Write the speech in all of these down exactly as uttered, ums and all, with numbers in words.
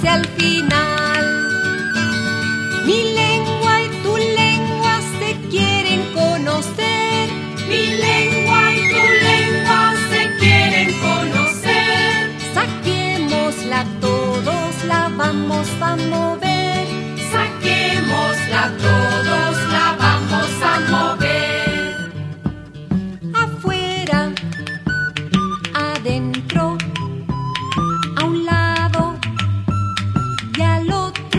hacia el final. Mi lengua y tu lengua se quieren conocer. Mi lengua y tu lengua se quieren conocer. Saquémosla todos, la vamos a mover. Saquémosla todos, la vamos a mover. Afuera, adentro, a un lado y al otro,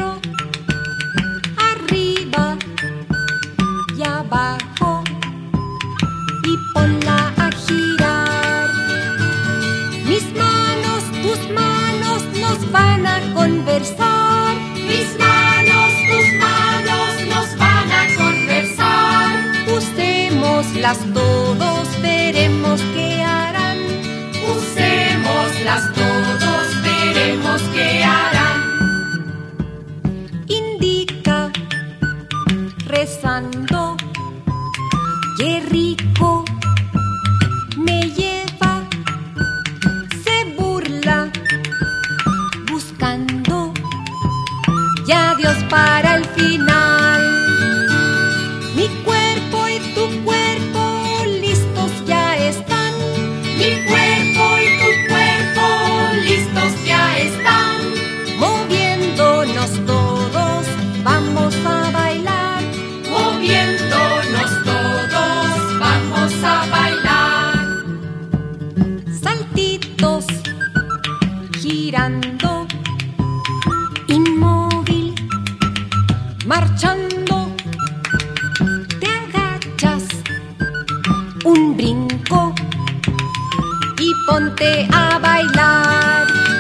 arriba y abajo, y ponla a girar. Mis manos, tus manos nos van a conversar. Mis manos, tus manos nos van a conversar. Usémoslas todos, veremos qué harán. Usémoslas todos, veremos qué harán. Indica, rezando, qué rico me lleva. Se burla, buscando, ya Dios para el final. Mi cuerpo y tu cuerpo listos ya están. Mi cuerpo y tu cuerpo listos ya están. Moviéndonos todos, vamos a bailar. Moviéndonos todos, vamos a bailar. Saltitos, girando, inmóvil, marchando. Te agachas, un brinco y ponte a bailar.